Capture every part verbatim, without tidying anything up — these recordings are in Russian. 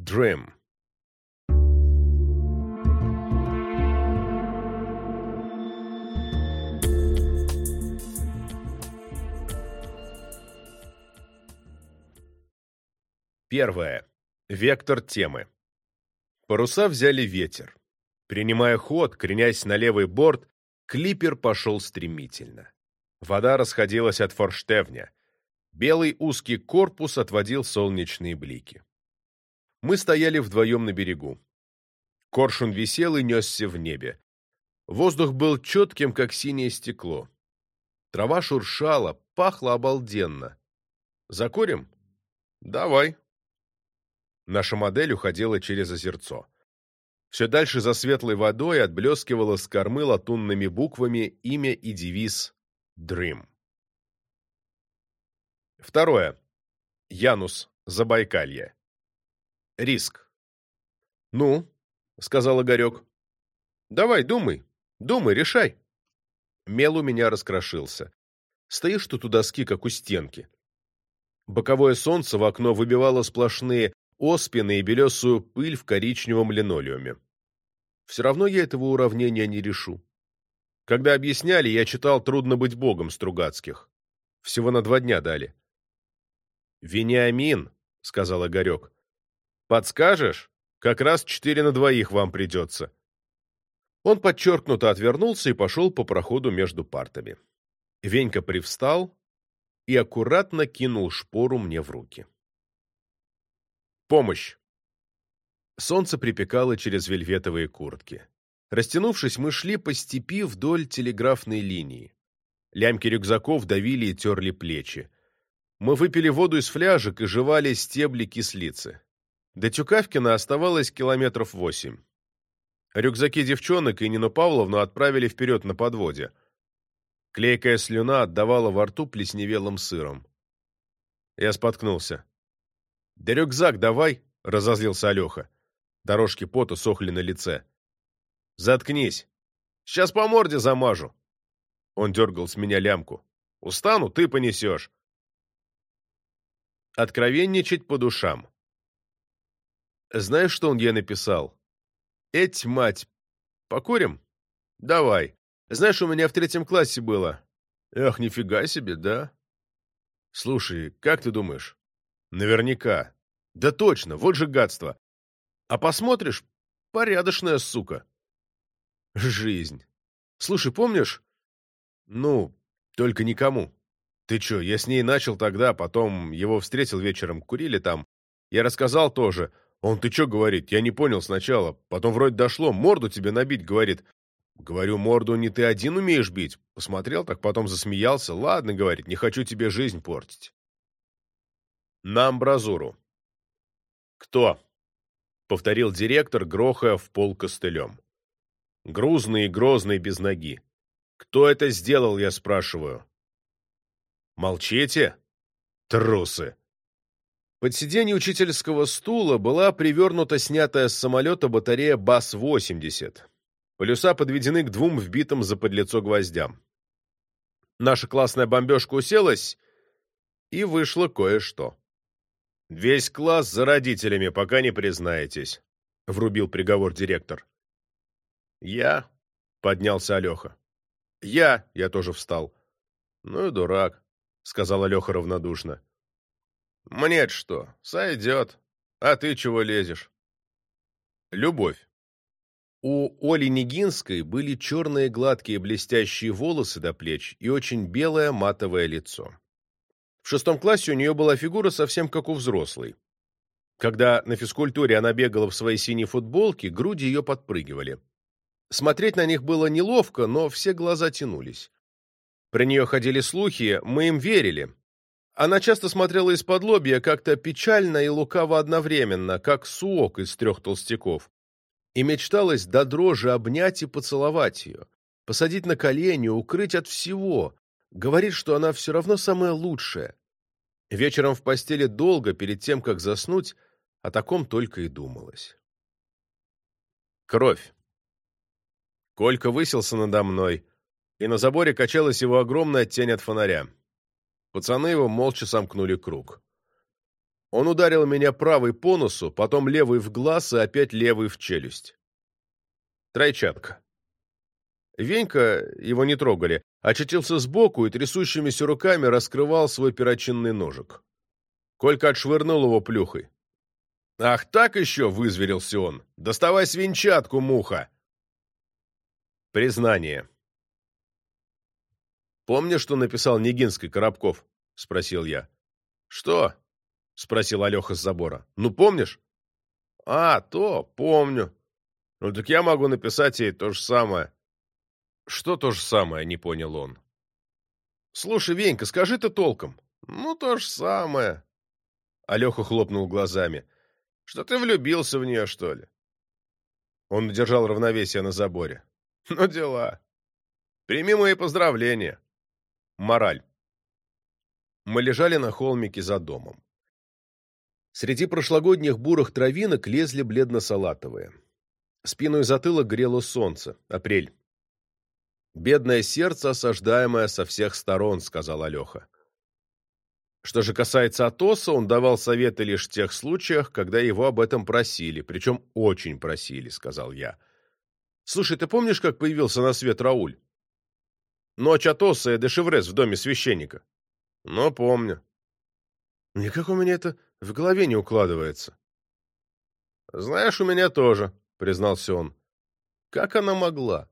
Dream. Первое. Вектор темы. Паруса взяли ветер. Принимая ход, кренясь на левый борт, клиппер пошел стремительно. Вода расходилась от форштевня. Белый узкий корпус отводил солнечные блики. Мы стояли вдвоем на берегу. Коршун висел и несся в небе. Воздух был четким, как синее стекло. Трава шуршала, пахла обалденно. «Закурим?» «Давай». Наша модель уходила через озерцо. Все дальше за светлой водой отблескивало с кормы латунными буквами имя и девиз «Dream». Второе. Янус, Забайкалье. Риск. «Ну?» — сказал Игорек. «Давай, думай, думай, решай». Мел у меня раскрошился. Стоишь тут у доски, как у стенки. Боковое солнце в окно выбивало сплошные оспины и белесую пыль в коричневом линолеуме. Все равно я этого уравнения не решу. Когда объясняли, я читал «Трудно быть богом» Стругацких. Всего на два дня дали. «Вениамин», — сказал Игорек, — «подскажешь? Как раз четыре на двоих вам придется». Он подчеркнуто отвернулся и пошел по проходу между партами. Венька привстал и аккуратно кинул шпору мне в руки. Помощь. Солнце припекало через вельветовые куртки. Растянувшись, мы шли по степи вдоль телеграфной линии. Лямки рюкзаков давили и терли плечи. Мы выпили воду из фляжек и жевали стебли кислицы. До Тюкавкина оставалось километров восемь. Рюкзаки девчонок и Нину Павловну отправили вперед на подводе. Клейкая слюна отдавала во рту плесневелым сыром. Я споткнулся. «Да рюкзак давай!» — разозлился Алеха. Дорожки пота сохли на лице. «Заткнись! Сейчас по морде замажу!» Он дергал с меня лямку. «Устану, ты понесешь!» Откровенничать по душам. Знаешь, что он ей написал? «Эть, мать, покурим? Давай. Знаешь, у меня в третьем классе было. Эх, нифига себе, да? Слушай, как ты думаешь?» «Наверняка. Да точно, вот же гадство. А посмотришь, порядочная сука». Жизнь. Слушай, помнишь? Ну, только никому. Ты чё, я с ней начал тогда, потом его встретил вечером, курили там. Я рассказал тоже. Он, ты чё, говорит, я не понял сначала. Потом вроде дошло, морду тебе набить, говорит. Говорю, морду не ты один умеешь бить. Посмотрел, так потом засмеялся. Ладно, говорит, не хочу тебе жизнь портить. На амбразуру. «Кто?» — повторил директор, грохая в пол костылем. Грузный и грозный без ноги. «Кто это сделал, я спрашиваю?» «Молчите? Трусы!» Под сиденье учительского стула была привернута снятая с самолета батарея БАС восемьдесят. Полюса подведены к двум вбитым заподлицо гвоздям. Наша классная бомбежка уселась, и вышло кое-что. «Весь класс за родителями, пока не признаетесь», — врубил приговор директор. «Я?» — поднялся Алеха. «Я?» — я тоже встал. «Ну и дурак», — сказал Алеха равнодушно. «Мне-то что, сойдет. А ты чего лезешь?» Любовь. У Оли Нигинской были черные гладкие блестящие волосы до плеч и очень белое матовое лицо. В шестом классе у нее была фигура совсем как у взрослой. Когда на физкультуре она бегала в своей синей футболке, груди ее подпрыгивали. Смотреть на них было неловко, но все глаза тянулись. Про нее ходили слухи, мы им верили. Она часто смотрела из-под лобья как-то печально и лукаво одновременно, как суок из трех толстяков. И мечталось до дрожи обнять и поцеловать ее, посадить на колени, укрыть от всего. Говорит, что она все равно самая лучшая. Вечером в постели долго, перед тем, как заснуть, о таком только и думалось. Кровь. Колька высился надо мной, и на заборе качалась его огромная тень от фонаря. Пацаны его молча сомкнули круг. Он ударил меня правой по носу, потом левый в глаз и опять левый в челюсть. Тройчатка. Венька, его не трогали, очутился сбоку и трясущимися руками раскрывал свой перочинный ножик. Колька отшвырнул его плюхой. «Ах, так еще!» — вызверился он. «Доставай свинчатку, муха!» Признание. «Помнишь, что написал Нигинский Коробков?» — спросил я. «Что?» — спросил Алеха с забора. «Ну, помнишь?» «А, то, помню. Ну, так я могу написать ей то же самое». «Что то же самое?» — не понял он. «Слушай, Венька, скажи ты толком». «Ну, то же самое». Алеха хлопнул глазами. «Что ты влюбился в нее, что ли?» Он удержал равновесие на заборе. «Ну, дела. Прими мои поздравления». Мораль. Мы лежали на холмике за домом. Среди прошлогодних бурых травинок лезли бледно-салатовые. Спину и затылок грело солнце. Апрель. «Бедное сердце, осаждаемое со всех сторон», — сказал Алеха. Что же касается Атоса, он давал советы лишь в тех случаях, когда его об этом просили, причем очень просили, — сказал я. «Слушай, ты помнишь, как появился на свет Рауль? Ночь Атоса и Дешеврез в доме священника?» «Ну, помню». «Никак у меня это в голове не укладывается». «Знаешь, у меня тоже», — признался он. «Как она могла?»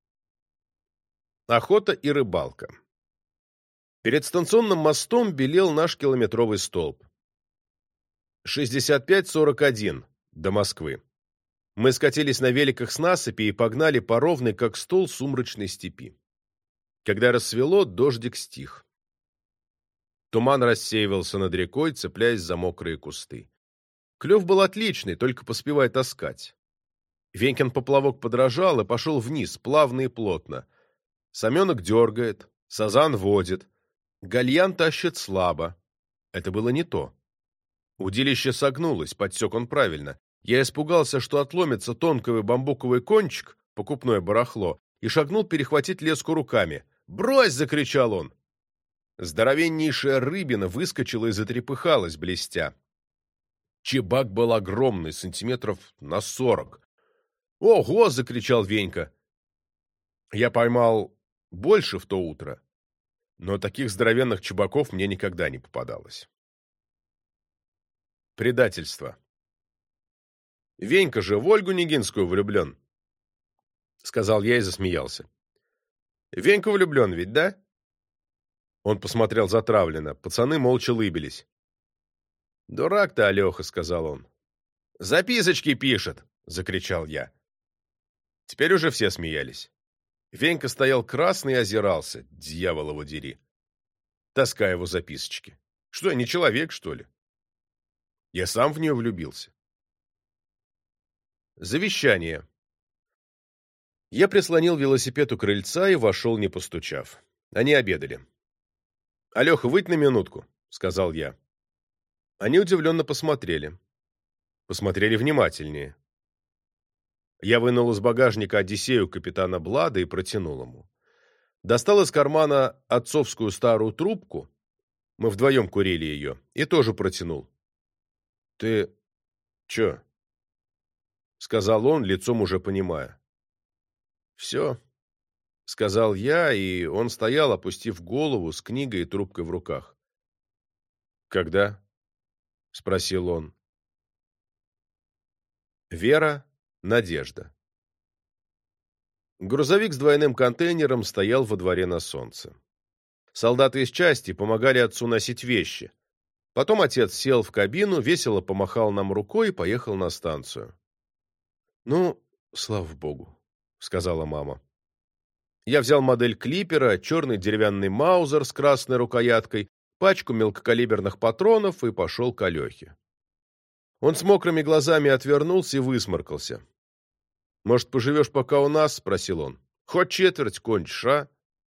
Охота и рыбалка. Перед станционным мостом белел наш километровый столб. шестьдесят пять сорок один до Москвы. Мы скатились на великах с насыпи и погнали по ровной, как стол, сумрачной степи. Когда рассвело, дождик стих. Туман рассеивался над рекой, цепляясь за мокрые кусты. Клев был отличный, только поспевай таскать. Венькин поплавок подражал и пошел вниз, плавно и плотно. Саменок дергает, сазан водит, гальян тащит слабо. Это было не то. Удилище согнулось, подсек он правильно. Я испугался, что отломится тонковый бамбуковый кончик, покупное барахло, и шагнул перехватить леску руками. «Брось!» — закричал он. Здоровеннейшая рыбина выскочила и затрепыхалась, блестя. Чебак был огромный, сантиметров на сорок. «Ого!» — закричал Венька. Я поймал больше в то утро, но таких здоровенных чебаков мне никогда не попадалось. Предательство. «Венька же в Ольгу Нигинскую влюблен», — сказал я и засмеялся. «Венька влюблен ведь, да?» Он посмотрел затравленно. Пацаны молча лыбились. «Дурак ты, Алеха», — сказал он. «Записочки пишет», — закричал я. Теперь уже все смеялись. Венька стоял красный и озирался. Дьявол его дери. Таская его записочки. Что, я не человек, что ли? Я сам в нее влюбился. Завещание. Я прислонил велосипед у крыльца и вошел, не постучав. Они обедали. «Алеха, выйдь на минутку», — сказал я. Они удивленно посмотрели. Посмотрели внимательнее. Я вынул из багажника Одиссею капитана Блада и протянул ему. Достал из кармана отцовскую старую трубку, мы вдвоем курили ее, и тоже протянул. «Ты... чё?» — сказал он, лицом уже понимая. «Все», — сказал я, и он стоял, опустив голову, с книгой и трубкой в руках. «Когда?» — спросил он. Вера, надежда. Грузовик с двойным контейнером стоял во дворе на солнце. Солдаты из части помогали отцу носить вещи. Потом отец сел в кабину, весело помахал нам рукой и поехал на станцию. «Ну, слава богу», — сказала мама. Я взял модель клипера, черный деревянный маузер с красной рукояткой, пачку мелкокалиберных патронов и пошел к Алехе. Он с мокрыми глазами отвернулся и высморкался. «Может, поживешь пока у нас?» — спросил он. «Хоть четверть кончишь, а?»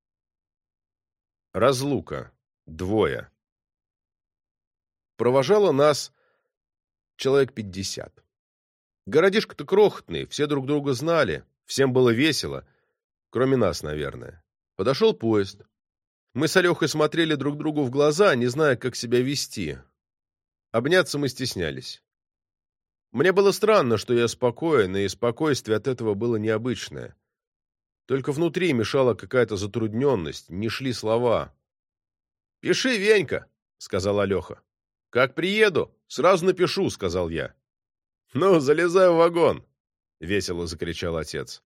Разлука. Двое. Провожало нас человек пятьдесят. Городишко-то крохотный, все друг друга знали, всем было весело, кроме нас, наверное. Подошел поезд. Мы с Алехой смотрели друг другу в глаза, не зная, как себя вести. Обняться мы стеснялись. Мне было странно, что я спокоен, и спокойствие от этого было необычное. Только внутри мешала какая-то затрудненность, не шли слова. «Пиши, Венька», — сказал Алеха. «Как приеду, сразу напишу», — сказал я. «Ну, залезай в вагон», — весело закричал отец.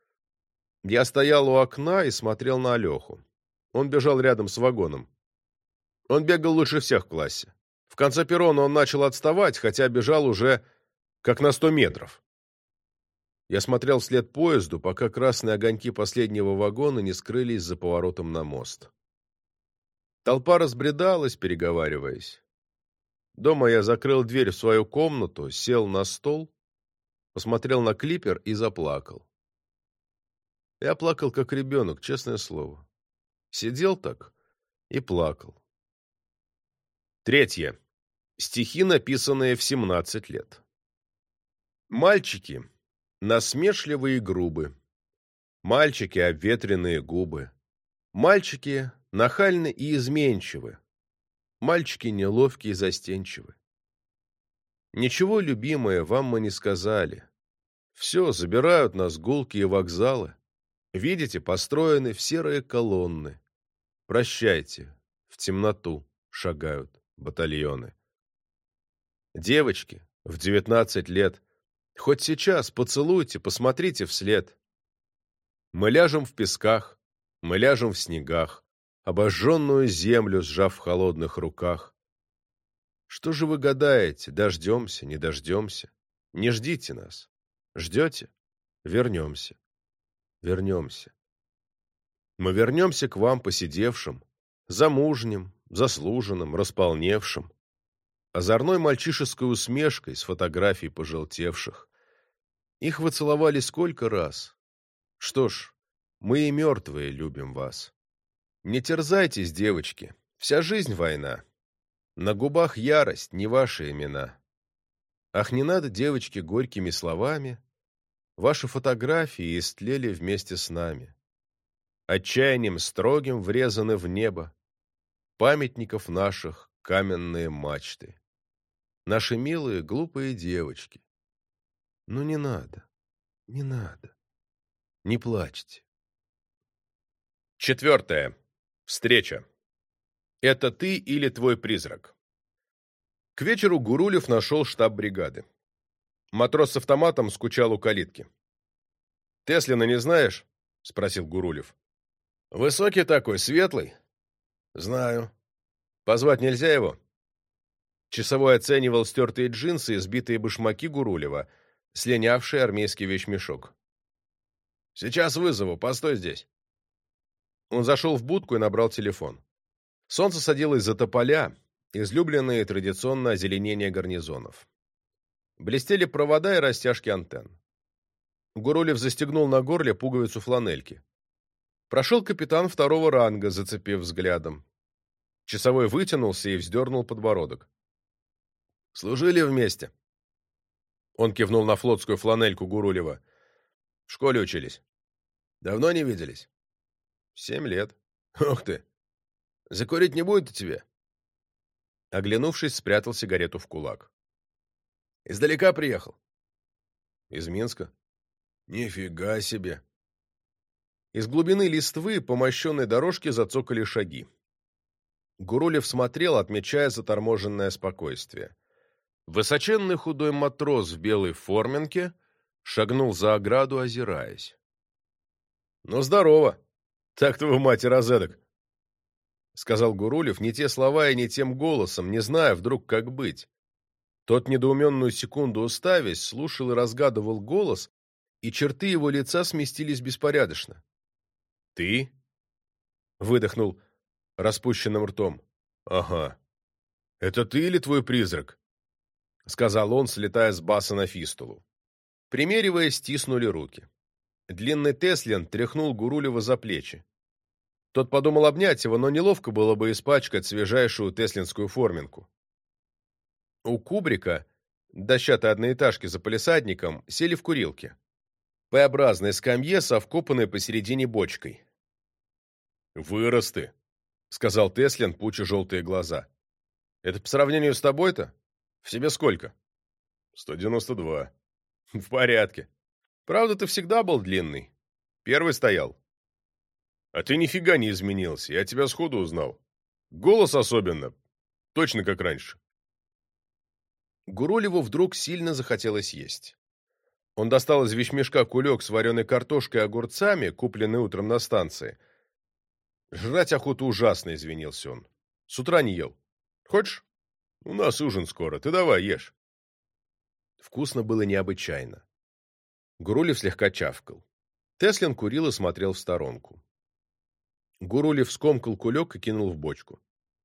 Я стоял у окна и смотрел на Алеху. Он бежал рядом с вагоном. Он бегал лучше всех в классе. В конце перрона он начал отставать, хотя бежал уже как на сто метров. Я смотрел вслед поезду, пока красные огоньки последнего вагона не скрылись за поворотом на мост. Толпа разбредалась, переговариваясь. Дома я закрыл дверь в свою комнату, сел на стол, посмотрел на клипер и заплакал. Я плакал, как ребенок, честное слово. Сидел так и плакал. Третье. Стихи, написанные в семнадцать лет. Мальчики насмешливые и грубы. Мальчики обветренные губы. Мальчики нахальны и изменчивы. Мальчики неловкие и застенчивы. Ничего, любимое, вам мы не сказали. Все, забирают нас гулкие вокзалы. Видите, построены в серые колонны. Прощайте, в темноту шагают батальоны. Девочки в девятнадцать лет, хоть сейчас поцелуйте, посмотрите вслед. Мы ляжем в песках, мы ляжем в снегах, обожженную землю сжав в холодных руках. Что же вы гадаете, дождемся, не дождемся? Не ждите нас. Ждете? Вернемся. Вернемся. Мы вернемся к вам посидевшим, замужним, заслуженным, располневшим, озорной мальчишеской усмешкой с фотографий пожелтевших. Их вы целовали сколько раз. Что ж, мы и мертвые любим вас. Не терзайтесь, девочки, вся жизнь война. На губах ярость, не ваши имена. Ах, не надо, девочки, горькими словами. Ваши фотографии истлели вместе с нами. Отчаянием строгим врезаны в небо. Памятников наших каменные мачты. Наши милые глупые девочки. Ну не надо, не надо. Не плачьте. Четвертое. Встреча. Это ты или твой призрак? К вечеру Гурулев нашел штаб бригады. Матрос с автоматом скучал у калитки. «Теслина не знаешь?» — спросил Гурулев. «Высокий такой, светлый?» «Знаю. Позвать нельзя его?» Часовой оценивал стертые джинсы и сбитые башмаки Гурулева, слинявший армейский вещмешок. «Сейчас вызову, постой здесь». Он зашел в будку и набрал телефон. Солнце садилось за тополя, излюбленные традиционно озеленения гарнизонов. Блестели провода и растяжки антенн. Гурулев застегнул на горле пуговицу фланельки. Прошел капитан второго ранга, зацепив взглядом. Часовой вытянулся и вздернул подбородок. «Служили вместе?» Он кивнул на флотскую фланельку Гурулева. «В школе учились?» «Давно не виделись?» «Семь лет». «Ух ты! Закурить не будет у тебя?» Оглянувшись, спрятал сигарету в кулак. «Издалека приехал?» «Из Минска». «Нифига себе!» Из глубины листвы по мощенной дорожке зацокали шаги. Гурулев смотрел, отмечая заторможенное спокойствие. Высоченный худой матрос в белой форменке шагнул за ограду, озираясь. «Ну, здорово! Так-то вы, мать, и разэдак!» — сказал Гурулев не те слова и не тем голосом, не зная вдруг, как быть. Тот, недоуменную секунду уставясь, слушал и разгадывал голос, и черты его лица сместились беспорядочно. «Ты?» — выдохнул распущенным ртом. «Ага. Это ты или твой призрак?» — сказал он, слетая с баса на фистулу. Примеривая, стиснули руки. Длинный Теслин тряхнул Гурулева за плечи. Тот подумал обнять его, но неловко было бы испачкать свежайшую теслинскую форменку. У кубрика, дощатой одноэтажки за палисадником, сели в курилке. П-образной скамье со вкопанной посередине бочкой. «Вырос ты», — сказал Теслин, пуча желтые глаза. «Это по сравнению с тобой-то? В себе сколько? сто девяносто два. В порядке. Правда, ты всегда был длинный. Первый стоял. А ты нифига не изменился, я тебя сходу узнал. Голос особенно. Точно как раньше. Гурулеву вдруг сильно захотелось есть. Он достал из вещмешка кулек с вареной картошкой и огурцами, купленный утром на станции. Жрать охоту ужасно, извинился он. С утра не ел. Хочешь? У нас ужин скоро, ты давай ешь. Вкусно было необычайно. Гурулев слегка чавкал. Теслин курил и смотрел в сторонку. Гурулев скомкал кулек и кинул в бочку.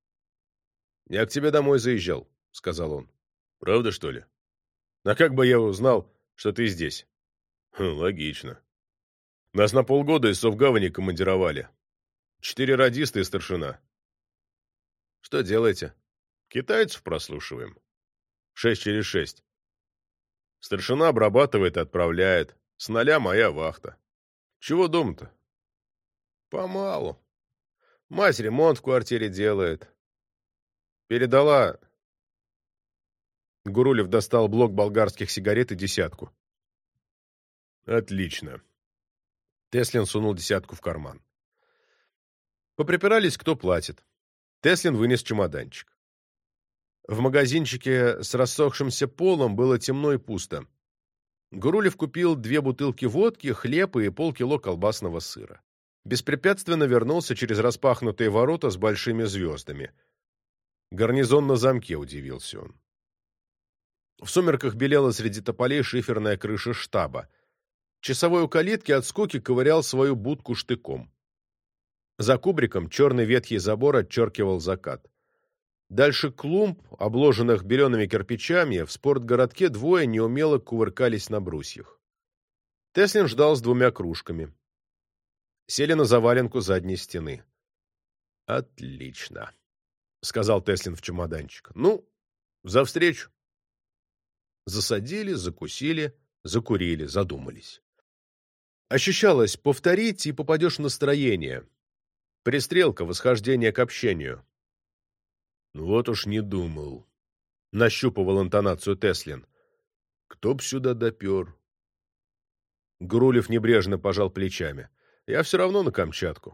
«Я к тебе домой заезжал», — сказал он. «Правда, что ли? А как бы я узнал, что ты здесь?» хм, «Логично. Нас на полгода из Совгавани командировали. Четыре радиста и старшина. Что делаете? Китайцев прослушиваем. Шесть через шесть. Старшина обрабатывает и отправляет. С ноля моя вахта. Чего дома-то? Помалу. Мать ремонт в квартире делает. Передала... Гурулев достал блок болгарских сигарет и десятку. Отлично. Теслин сунул десятку в карман. Поприпирались, кто платит. Теслин вынес чемоданчик. В магазинчике с рассохшимся полом было темно и пусто. Гурулев купил две бутылки водки, хлеб и полкило колбасного сыра. Беспрепятственно вернулся через распахнутые ворота с большими звездами. Гарнизон на замке, удивился он. В сумерках белела среди тополей шиферная крыша штаба. Часовой у калитки от скуки ковырял свою будку штыком. За кубриком черный ветхий забор отчеркивал закат. Дальше клумб, обложенных белеными кирпичами, в спортгородке двое неумело кувыркались на брусьях. Теслин ждал с двумя кружками. Сели на заваленку задней стены. «Отлично», — сказал Теслин в чемоданчик. «Ну, за встречу». Засадили, закусили, закурили, задумались. Ощущалось, повторить и попадешь в настроение. Пристрелка, восхождение к общению. «Ну вот уж не думал», — нащупывал интонацию Теслин. «Кто б сюда допер?» Гурулев небрежно пожал плечами. «Я все равно на Камчатку».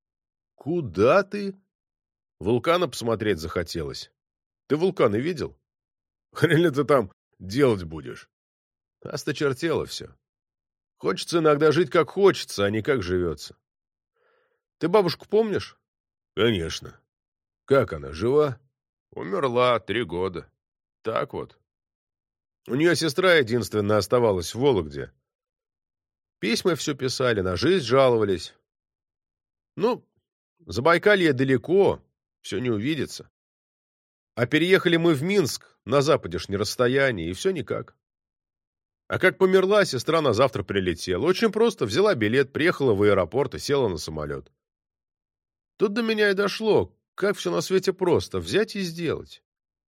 «Куда ты?» «Вулкана посмотреть захотелось. Ты вулканы видел?» «Хрен ли ты там делать будешь?» «Осточертело все. Хочется иногда жить как хочется, а не как живется. Ты бабушку помнишь?» «Конечно. Как она, жива?» «Умерла три года. Так вот. У нее сестра единственная оставалась в Вологде. Письма все писали, на жизнь жаловались. Ну, Забайкалье далеко, все не увидится. А переехали мы в Минск, на западе ж не расстояние, и все никак. А как померла, сестра на завтра прилетела. Очень просто, взяла билет, приехала в аэропорт и села на самолет. Тут до меня и дошло, как все на свете просто, взять и сделать».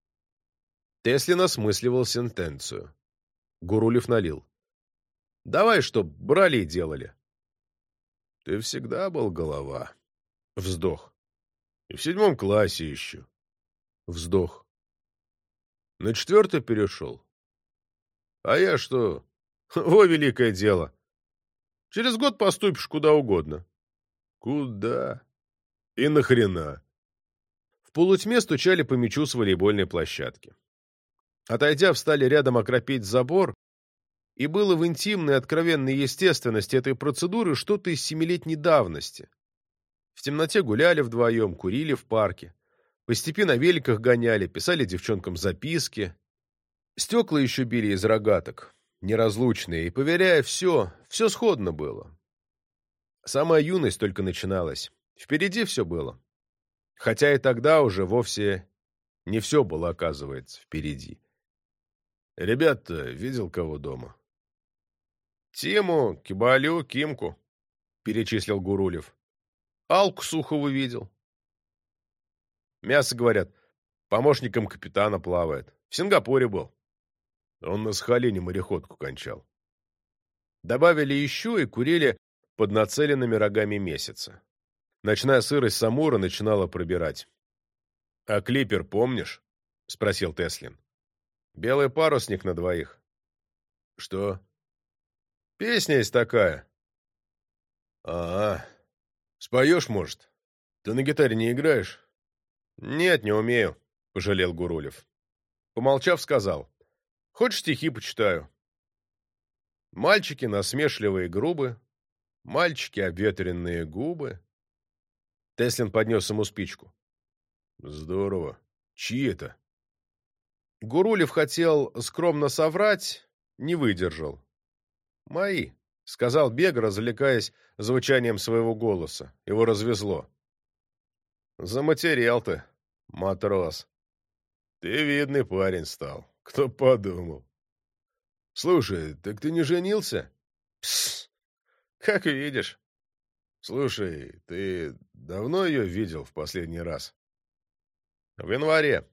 Теслин осмысливал сентенцию. Гурулев налил. «Давай, чтоб брали и делали». «Ты всегда был голова». Вздох. «И в седьмом классе еще». Вздох. «На четвертый перешел». «А я что? Во, великое дело. Через год поступишь куда угодно». «Куда? И нахрена?» В полутьме стучали по мячу с волейбольной площадки. Отойдя, встали рядом окропить забор, и было в интимной, откровенной естественности этой процедуры что-то из семилетней давности. В темноте гуляли вдвоем, курили в парке. По степи на великах гоняли, писали девчонкам записки. Стекла еще били из рогаток, неразлучные, и, поверяя, все, все сходно было. Самая юность только начиналась. Впереди все было. Хотя и тогда уже вовсе не все было, оказывается, впереди. «Ребят-то видел кого дома?» «Тиму, Кибалю, Кимку», — перечислил Гурулев. «Алку Сухову видел». «Мясо, говорят, помощником капитана плавает. В Сингапуре был». Он на Сахалине мореходку кончал. Добавили еще и курили под нацеленными рогами месяца. Ночная сырость Самура начинала пробирать. «А клипер помнишь?» — спросил Теслин. Белый парусник на двоих. Что? Песня есть такая. А, споешь, может? Ты на гитаре не играешь? Нет, не умею, пожалел Гурулев. Помолчав, сказал. Хочешь, стихи почитаю? Мальчики насмешливые и грубы, мальчики обветренные губы. Теслин поднес ему спичку. Здорово. Чьи это? Гурулев хотел скромно соврать, не выдержал. Мои, сказал Бег, развлекаясь звучанием своего голоса. Его развезло. Заматерел ты, матрос. Ты видный парень стал. Кто подумал. Слушай, так ты не женился? Пс, как видишь. Слушай, ты давно ее видел в последний раз? В январе.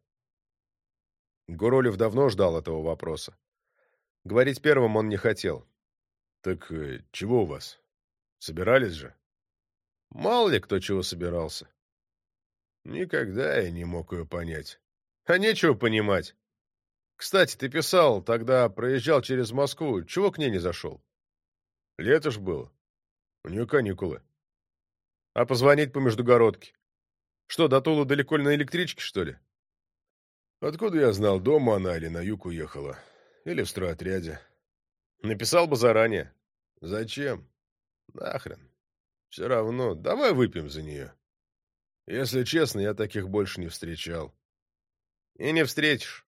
Гурулев давно ждал этого вопроса. Говорить первым он не хотел. Так э, чего у вас? Собирались же? Мало ли кто чего собирался. Никогда я не мог ее понять. А нечего понимать. Кстати, ты писал, тогда проезжал через Москву. Чего к ней не зашел? Лето ж было. У нее каникулы. А позвонить по междугородке? Что, до Тулы далеко ли на электричке, что ли? Откуда я знал, дома она или на юг уехала? Или в стройотряде? Написал бы заранее. Зачем? Нахрен. Все равно. Давай выпьем за нее. Если честно, я таких больше не встречал. И не встретишь.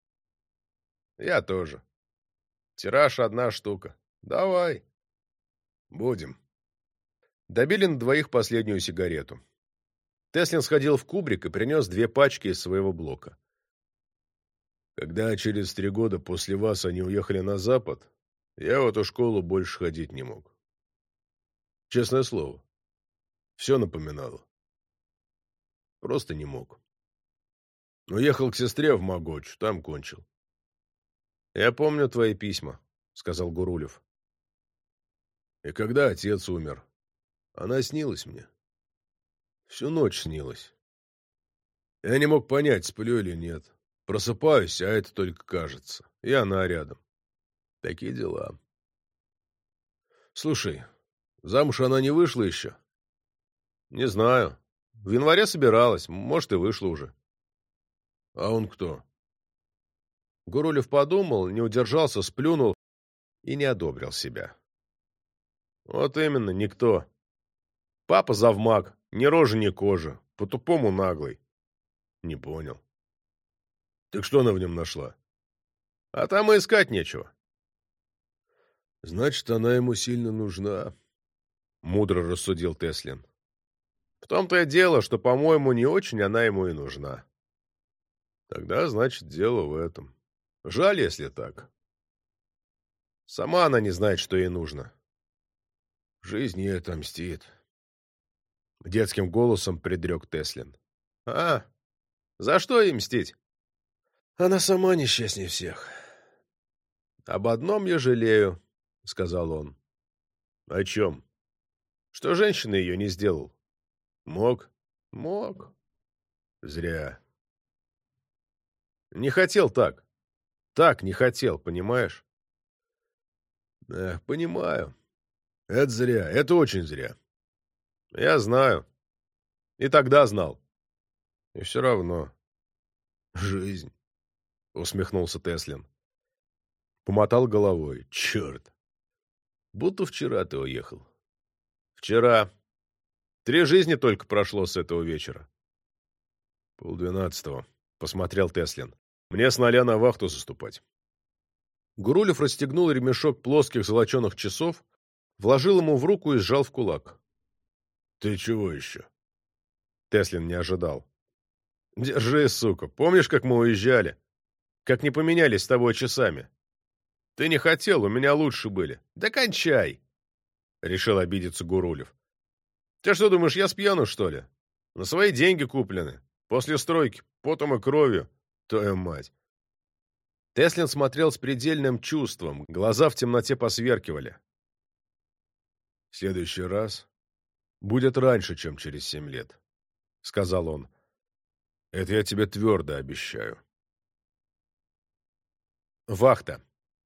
Я тоже. Тираж одна штука. Давай. Будем. Добили на двоих последнюю сигарету. Теслин сходил в кубрик и принес две пачки из своего блока. Когда через три года после вас они уехали на запад, я в эту школу больше ходить не мог. Честное слово. Все напоминало. Просто не мог. Уехал к сестре в Могочу, там кончил. Я помню твои письма, сказал Гурулев. И когда отец умер, она снилась мне. Всю ночь снилась. Я не мог понять, сплю или нет. Просыпаюсь, а это только кажется. И она рядом. Такие дела. Слушай, замуж она не вышла еще? Не знаю. В январе собиралась, может, и вышла уже. А он кто? Гурулев подумал, не удержался, сплюнул и не одобрил себя. Вот именно, никто. Папа завмак, ни рожи, ни кожи, по-тупому наглый. Не понял. Так что она в нем нашла? А там и искать нечего. Значит, она ему сильно нужна, мудро рассудил Теслин. В том-то и дело, что, по-моему, не очень она ему и нужна. Тогда, значит, дело в этом. Жаль, если так. Сама она не знает, что ей нужно. Жизнь ей отомстит. Детским голосом предрек Теслин. А, за что ей мстить? Она сама несчастнее всех. Об одном я жалею, сказал он. О чем? Что женщина ее не сделал. Мог? Мог. Зря. Не хотел так. Так не хотел, понимаешь? Да, понимаю. Это зря, это очень зря. Я знаю. И тогда знал. И все равно. Жизнь. Усмехнулся Теслин. Помотал головой. Черт. Будто вчера ты уехал. Вчера. Три жизни только прошло с этого вечера. Полдвенадцатого. Посмотрел Теслин. Мне с ноля на вахту заступать. Гурулев расстегнул ремешок плоских золоченых часов, вложил ему в руку и сжал в кулак. Ты чего еще? Теслин не ожидал. Держи, сука. Помнишь, как мы уезжали? Как не поменялись с тобой часами? Ты не хотел, у меня лучше были. Да кончай! Решил обидеться Гурулев. Ты что думаешь, я спьяну, что ли? На свои деньги куплены. После стройки, потом и кровью. Твою мать. Теслин смотрел с предельным чувством. Глаза в темноте посверкивали. В следующий раз будет раньше, чем через семь лет, сказал он. Это я тебе твердо обещаю. Вахта.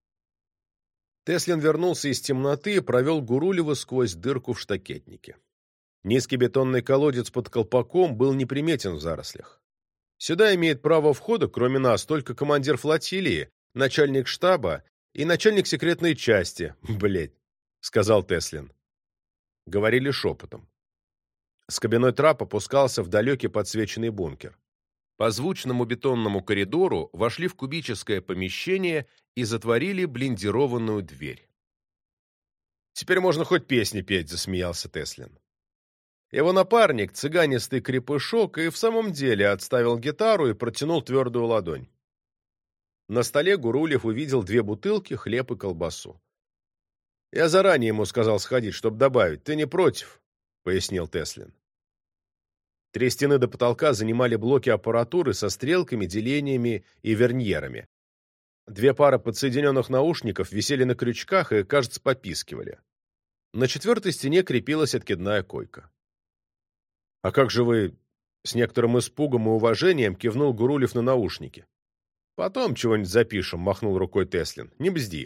Теслин вернулся из темноты и провел Гурулева сквозь дырку в штакетнике. Низкий бетонный колодец под колпаком был неприметен в зарослях. Сюда имеет право входа, кроме нас, только командир флотилии, начальник штаба и начальник секретной части, блядь, — сказал Теслин. Говорили шепотом. С кабиной трап опускался в далекий подсвеченный бункер. По звучному бетонному коридору вошли в кубическое помещение и затворили блиндированную дверь. «Теперь можно хоть песни петь», — засмеялся Теслин. Его напарник, цыганистый крепышок, и в самом деле отставил гитару и протянул твердую ладонь. На столе Гурулев увидел две бутылки, хлеб и колбасу. «Я заранее ему сказал сходить, чтобы добавить. Ты не против?» — пояснил Теслин. Три стены до потолка занимали блоки аппаратуры со стрелками, делениями и верньерами. Две пары подсоединенных наушников висели на крючках и, кажется, попискивали. На четвертой стене крепилась откидная койка. «А как же вы...» — с некоторым испугом и уважением кивнул Гурулев на наушники. «Потом чего-нибудь запишем», — махнул рукой Теслин. «Не бзди».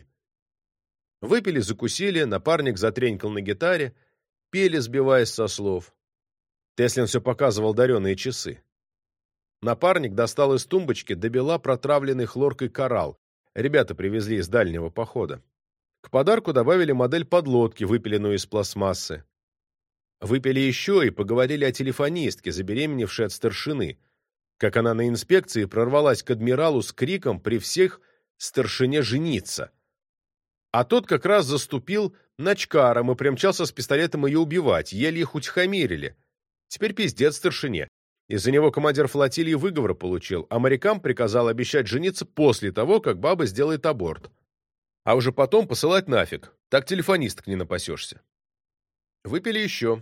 Выпили, закусили, напарник затренькал на гитаре, пели, сбиваясь со слов. Теслин все показывал дареные часы. Напарник достал из тумбочки добела протравленный хлоркой коралл. Ребята привезли из дальнего похода. К подарку добавили модель подлодки, выпиленную из пластмассы. Выпили еще и поговорили о телефонистке, забеременевшей от старшины, как она на инспекции прорвалась к адмиралу с криком при всех старшине жениться. А тот как раз заступил начкаром и примчался с пистолетом ее убивать, еле их утихомирили. Теперь пиздец старшине. Из-за него командир флотилии выговор получил, а морякам приказал обещать жениться после того, как баба сделает аборт. А уже потом посылать нафиг, так телефонисток не напасешься. Выпили еще.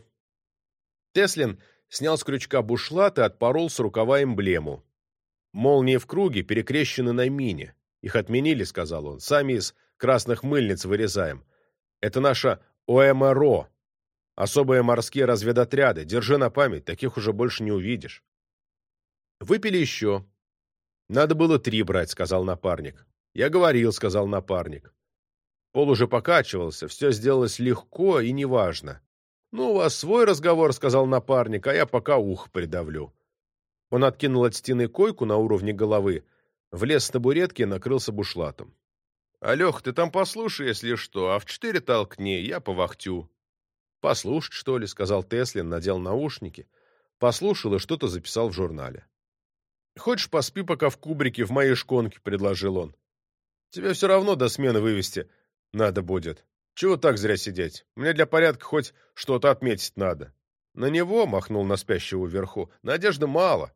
Теслин снял с крючка бушлат и отпорол с рукава эмблему. Молнии в круге перекрещены на мине. Их отменили, сказал он, сами из красных мыльниц вырезаем. Это наша ОМРО. Особые морские разведотряды. Держи на память, таких уже больше не увидишь. Выпили еще. Надо было три брать, сказал напарник. Я говорил, сказал напарник. Пол уже покачивался, все сделалось легко и неважно. Ну, у вас свой разговор, сказал напарник, а я пока ухо придавлю. Он откинул от стены койку на уровне головы, влез с табуретки и накрылся бушлатом. Алех, ты там послушай, если что, а в четыре толкни, я повахтю. «Послушать, что ли?» — сказал Теслин, надел наушники. Послушал и что-то записал в журнале. «Хочешь, поспи пока в кубрике в моей шконке», — предложил он. «Тебе все равно до смены вывести надо будет. Чего так зря сидеть? Мне для порядка хоть что-то отметить надо». На него, — махнул на спящего вверху, — надежды мало.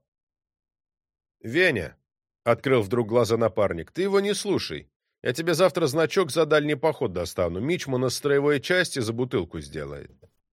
«Веня», — открыл вдруг глаза напарник, — «ты его не слушай. Я тебе завтра значок за дальний поход достану. Мичман из строевой части за бутылку сделает».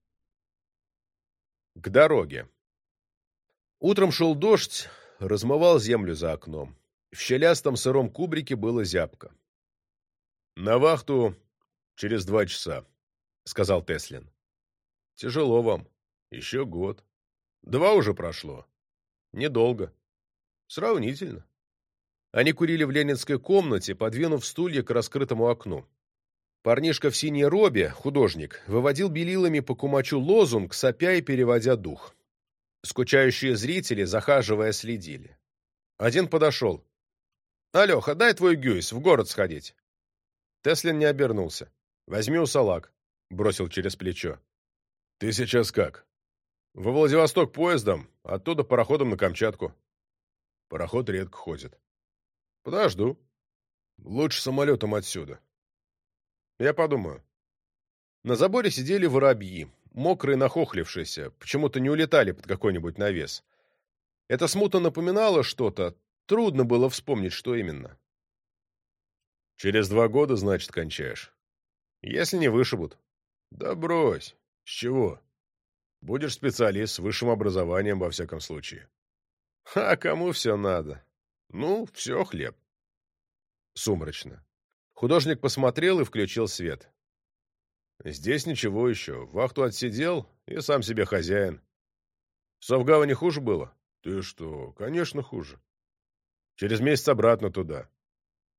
К дороге. Утром шел дождь, размывал землю за окном. В щелястом сыром кубрике было зябко. «На вахту через два часа», — сказал Теслин. «Тяжело вам. Еще год. Два уже прошло. Недолго. Сравнительно». Они курили в ленинской комнате, подвинув стулья к раскрытому окну. Парнишка в синей робе, художник, выводил белилами по кумачу лозунг, сопя и переводя дух. Скучающие зрители, захаживая, следили. Один подошел. «Алеха, дай твой гюйс, в город сходить». Теслин не обернулся. «Возьми усалак», — бросил через плечо. «Ты сейчас как?» «Во Владивосток поездом, оттуда пароходом на Камчатку». «Пароход редко ходит». «Подожду. Лучше самолетом отсюда». «Я подумаю». На заборе сидели воробьи, мокрые, нахохлившиеся, почему-то не улетали под какой-нибудь навес. Это смутно напоминало что-то, трудно было вспомнить, что именно. «Через два года, значит, кончаешь?» «Если не вышибут». «Да брось. С чего? Будешь специалист с высшим образованием, во всяком случае». «А кому все надо? Ну, все хлеб». Сумрачно. Художник посмотрел и включил свет. «Здесь ничего еще. Вахту отсидел и сам себе хозяин. В Совгаване хуже было?» «Ты что? Конечно, хуже. Через месяц обратно туда.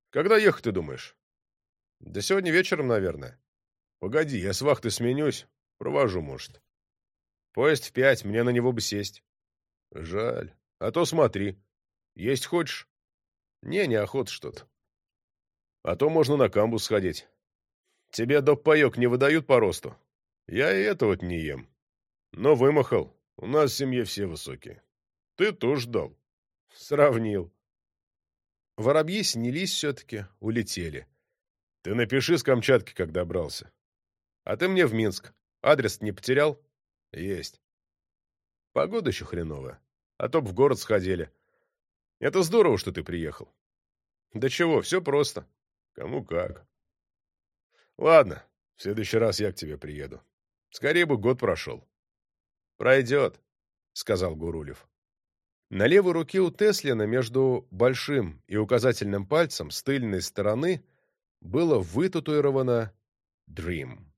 Когда ехать, ты думаешь? Да сегодня вечером, наверное. Погоди, я с вахты сменюсь. Провожу, может. Поезд в пять, мне на него бы сесть. Жаль. А то смотри. Есть хочешь? Не, неохота что-то. А то можно на камбус сходить. Тебе доп-паек не выдают по росту? Я и это вот не ем. Но вымахал. У нас в семье все высокие. Ты тоже дал. Сравнил. Воробьи снялись все-таки, улетели. Ты напиши с Камчатки, как добрался. А ты мне в Минск. Адрес не потерял? Есть. Погода еще хреновая. А то б в город сходили. Это здорово, что ты приехал. Да чего, все просто. Кому как. Ладно, в следующий раз я к тебе приеду. Скорее бы год прошел. Пройдет, сказал Гурулев. На левой руке у Теслина между большим и указательным пальцем с тыльной стороны было вытатуировано «Dream».